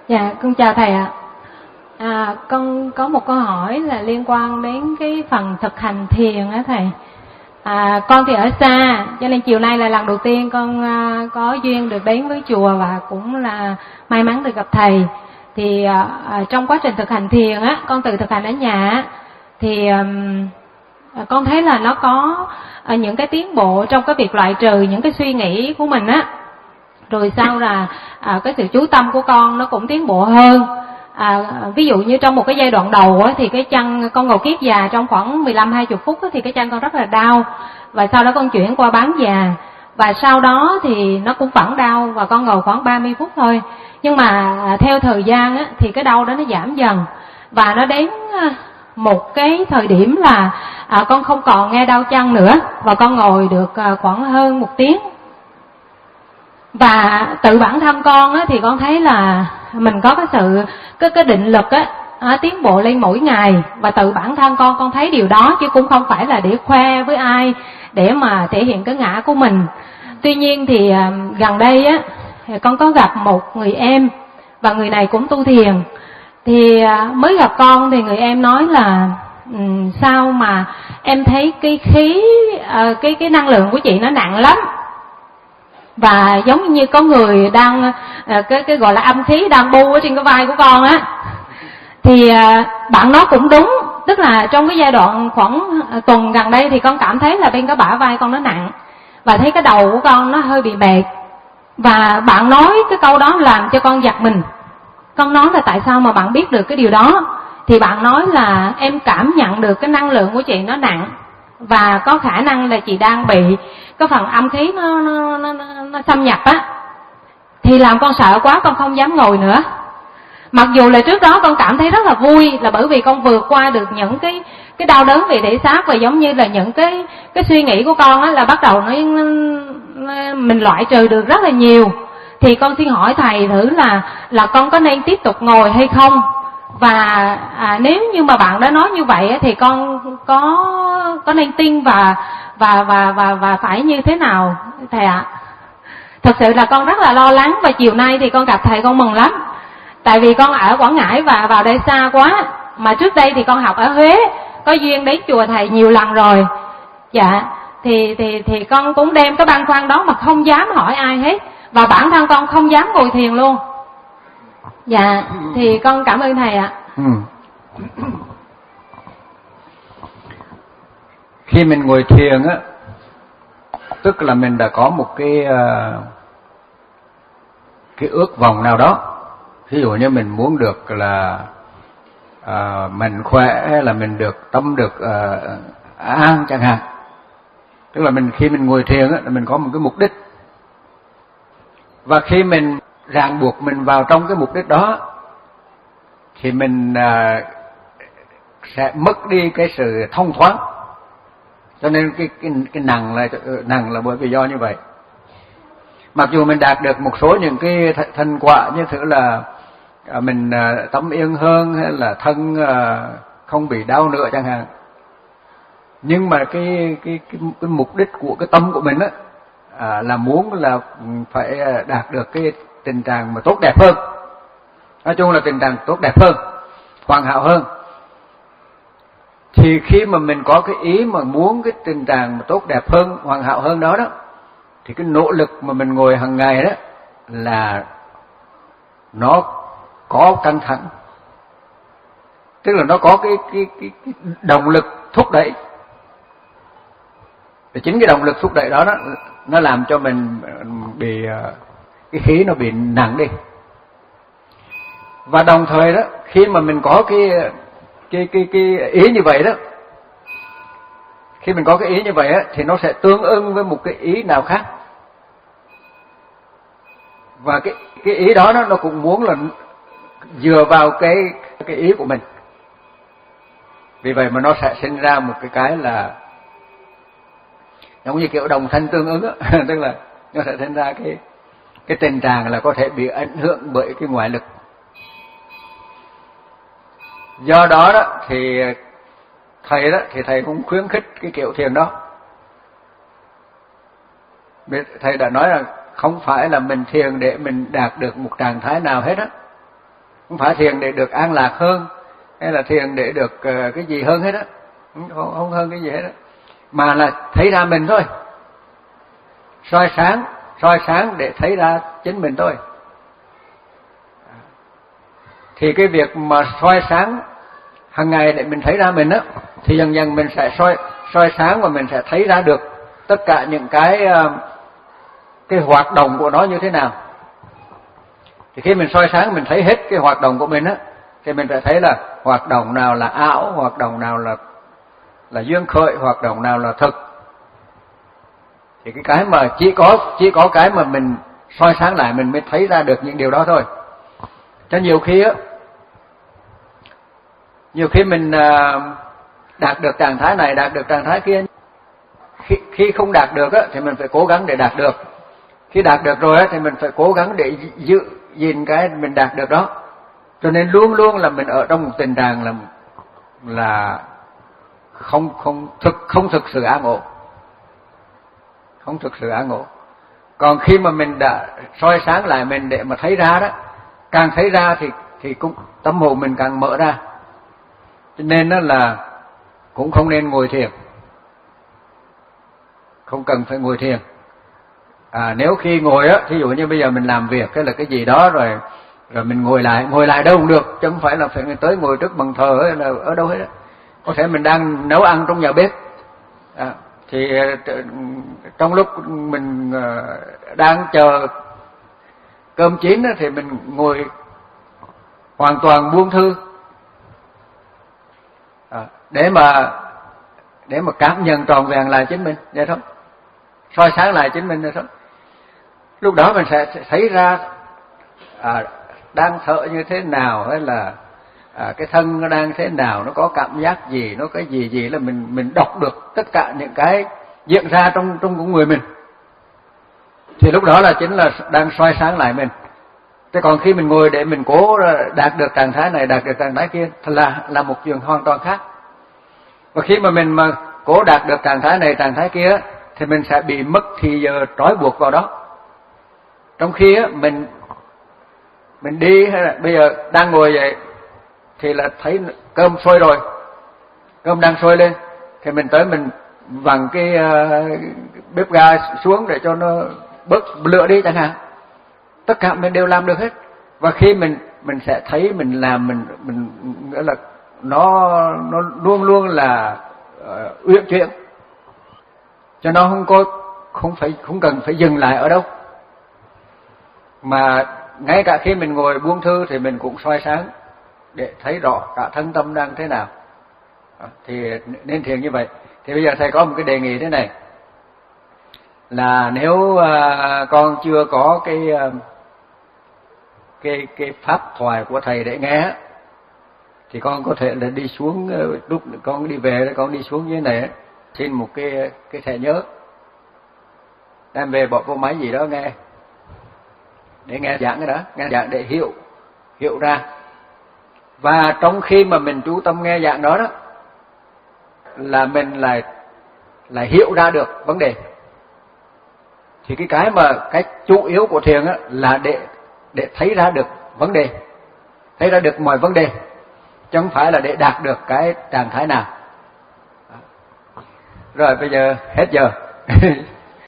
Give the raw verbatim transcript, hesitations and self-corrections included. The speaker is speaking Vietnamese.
Dạ, con chào thầy ạ. À, con có một câu hỏi là liên quan đến cái phần thực hành thiền á thầy. À, con thì ở xa, cho nên chiều nay là lần đầu tiên con à, có duyên được đến với chùa và cũng là may mắn được gặp thầy. Thì à, trong quá trình thực hành thiền á, con tự thực hành ở nhà á, thì à, con thấy là nó có à, những cái tiến bộ trong cái việc loại trừ những cái suy nghĩ của mình á. Rồi sau là à, cái sự chú tâm của con nó cũng tiến bộ hơn. À, ví dụ như trong một cái giai đoạn đầu á, thì cái chân con ngồi kiết già trong khoảng mười lăm hai mươi phút á, thì cái chân con rất là đau, và sau đó con chuyển qua bán già, và sau đó thì nó cũng vẫn đau và con ngồi khoảng ba mươi phút thôi. Nhưng mà à, theo thời gian á, thì cái đau đó nó giảm dần, và nó đến một cái thời điểm là à, con không còn nghe đau chân nữa, và con ngồi được à, khoảng hơn một tiếng. Và tự bản thân con á, thì con thấy là mình có cái sự cái cái định lực á, á tiến bộ lên mỗi ngày, và tự bản thân con con thấy điều đó, chứ cũng không phải là để khoe với ai để mà thể hiện cái ngã của mình. Tuy nhiên thì à, gần đây á con có gặp một người em, và người này cũng tu thiền. Thì à, mới gặp con thì người em nói là um, sao mà em thấy cái khí à, cái cái năng lượng của chị nó nặng lắm, và giống như có người đang cái cái gọi là âm khí đang bu ở trên cái vai của con á. Thì bạn nói cũng đúng, tức là trong cái giai đoạn khoảng tuần gần đây thì con cảm thấy là bên cái bả vai con nó nặng, và thấy cái đầu của con nó hơi bị bệt. Và bạn nói cái câu đó làm cho con giật mình. Con nói là tại sao mà bạn biết được cái điều đó? Thì bạn nói là em cảm nhận được cái năng lượng của chị nó nặng, và có khả năng là chị đang bị cái phần âm khí nó, nó, nó, nó xâm nhập á. Thì làm con sợ quá, con không dám ngồi nữa. Mặc dù là trước đó con cảm thấy rất là vui, là bởi vì con vượt qua được những cái cái đau đớn về thể xác, và giống như là những cái cái suy nghĩ của con á, là bắt đầu nó, nó mình loại trừ được rất là nhiều. Thì con xin hỏi thầy thử là là con có nên tiếp tục ngồi hay không? Và à, nếu như mà bạn đã nói như vậy thì con có có nên tin và và và và và phải như thế nào thầy ạ? Thật sự là con rất là lo lắng, và chiều nay thì con gặp thầy con mừng lắm. Tại vì con ở Quảng Ngãi và vào đây xa quá, mà trước đây thì con học ở Huế, có duyên đến chùa thầy nhiều lần rồi. Dạ, thì thì thì con cũng đem cái băn khoăn đó mà không dám hỏi ai hết, và bản thân con không dám ngồi thiền luôn. Dạ, thì con cảm ơn thầy ạ. Ừ. Khi mình ngồi thiền á, tức là mình đã có một cái uh, cái ước vọng nào đó. Ví dụ như mình muốn được là uh, mình khỏe, hay là mình được tâm được uh, an chẳng hạn. Tức là mình khi mình ngồi thiền á, là mình có một cái mục đích. Và khi mình ràng buộc mình vào trong cái mục đích đó, thì mình uh, sẽ mất đi cái sự thông thoáng. Cho nên cái cái cái nặng là nặng là bởi vì do như vậy. Mặc dù mình đạt được một số những cái thành quả như thứ là uh, mình uh, tâm yên hơn, hay là thân uh, không bị đau nữa chẳng hạn, nhưng mà cái cái cái, cái mục đích của cái tâm của mình á, à, là muốn là phải đạt được cái tình trạng mà tốt đẹp hơn. Nói chung là tình trạng tốt đẹp hơn, hoàn hảo hơn. Thì khi mà mình có cái ý mà muốn cái tình trạng mà tốt đẹp hơn, hoàn hảo hơn đó đó, thì cái nỗ lực mà mình ngồi hàng ngày đó là nó có căng thẳng. Tức là nó có cái cái cái, cái động lực thúc đẩy. Và chính cái động lực thúc đẩy đó, đó nó làm cho mình bị cái khí nó bị nặng đi. Và đồng thời đó, khi mà mình có cái cái cái cái ý như vậy đó, khi mình có cái ý như vậy á, thì nó sẽ tương ưng với một cái ý nào khác. Và cái cái ý đó nó nó cũng muốn là dựa vào cái cái ý của mình. Vì vậy mà nó sẽ sinh ra một cái cái là giống như kiểu đồng thanh tương ứng á, tức là nó sẽ sinh ra cái cái tình trạng là có thể bị ảnh hưởng bởi cái ngoại lực. Do đó đó thì thầy đó thì thầy cũng khuyến khích cái kiểu thiền đó. Thầy đã nói là không phải là mình thiền để mình đạt được một trạng thái nào hết á, Không phải thiền để được an lạc hơn, hay là thiền để được uh, cái gì hơn hết á, không, không hơn cái gì hết á, mà là thấy ra mình thôi, soi sáng, soi sáng để thấy ra chính mình thôi. Thì cái việc mà soi sáng hàng ngày để mình thấy ra mình á, thì dần dần mình sẽ soi soi sáng và mình sẽ thấy ra được tất cả những cái uh, cái hoạt động của nó như thế nào. Thì khi mình soi sáng mình thấy hết cái hoạt động của mình á, thì mình sẽ thấy là hoạt động nào là ảo, hoạt động nào là là duyên khởi, hoạt động nào là thực. Thì cái cái mà chỉ có chỉ có cái mà mình soi sáng lại mình mới thấy ra được những điều đó thôi. Cho nhiều khi á, nhiều khi mình uh, đạt được trạng thái này, đạt được trạng thái kia, khi, khi không đạt được á, thì mình phải cố gắng để đạt được. Khi đạt được rồi á, thì mình phải cố gắng để giữ gìn cái mình đạt được đó. Cho nên luôn luôn là mình ở trong một tình trạng là là không không thực không thực sự an ổn, không thực sự an ổn. Còn khi mà mình đã soi sáng lại mình để mà thấy ra đó, càng thấy ra thì thì cũng tâm hồn mình càng mở ra. Cho nên đó là cũng không nên ngồi thiền, không cần phải ngồi thiền. À, nếu khi ngồi á, thí dụ như bây giờ mình làm việc cái là cái gì đó rồi rồi mình ngồi lại, ngồi lại đâu cũng được, chứ không phải là phải tới ngồi trước bàn thờ hay là ở đâu hết á. Có thể mình đang nấu ăn trong nhà bếp, à, thì trong lúc mình đang chờ cơm chín á, thì mình ngồi hoàn toàn buông thư, à, để mà để mà cảm nhận trọn vẹn lại chính mình, vậy thôi, soi sáng lại chính mình vậy thôi. Lúc đó mình sẽ thấy ra à, đang thở như thế nào, hay là à, cái thân nó đang thế nào, nó có cảm giác gì, nó cái gì gì là mình mình đọc được tất cả những cái diễn ra trong trong của người mình. Thì lúc đó là chính là đang soi sáng lại mình. Thế còn khi mình ngồi để mình cố đạt được trạng thái này, đạt được trạng thái kia, thì là là một chuyện hoàn toàn khác. Và khi mà mình mà cố đạt được trạng thái này, trạng thái kia, thì mình sẽ bị mất thì giờ trói buộc vào đó. Trong khi á, mình mình đi hay là bây giờ đang ngồi vậy thì là thấy cơm sôi rồi, cơm đang sôi lên, thì mình tới mình vặn cái uh, bếp ga xuống để cho nó bớt lửa đi chẳng hạn. Tất cả mình đều làm được hết. Và khi mình mình sẽ thấy mình làm mình mình nghĩa là nó nó luôn luôn là uh, uyển chuyển, cho nó không có không phải không cần phải dừng lại ở đâu, mà ngay cả khi mình ngồi buông thư thì mình cũng soi sáng để thấy rõ cả thân tâm đang thế nào. À, thì nên thiền như vậy. Thì bây giờ thầy có một cái đề nghị thế này, là nếu uh, con chưa có cái uh, cái cái pháp thoại của thầy để nghe, thì con có thể là đi xuống, uh, lúc con đi về con đi xuống dưới này xin một cái cái thẻ nhớ, đem về bỏ vô máy gì đó nghe, để nghe giảng cái đó, nghe giảng để hiểu hiểu ra. Và trong khi mà mình chú tâm nghe giảng đó đó, là mình lại lại hiểu ra được vấn đề. Thì cái cái mà cái chủ yếu của thiền á là để để thấy ra được vấn đề, thấy ra được mọi vấn đề, chứ không phải là để đạt được cái trạng thái nào. Rồi bây giờ hết giờ.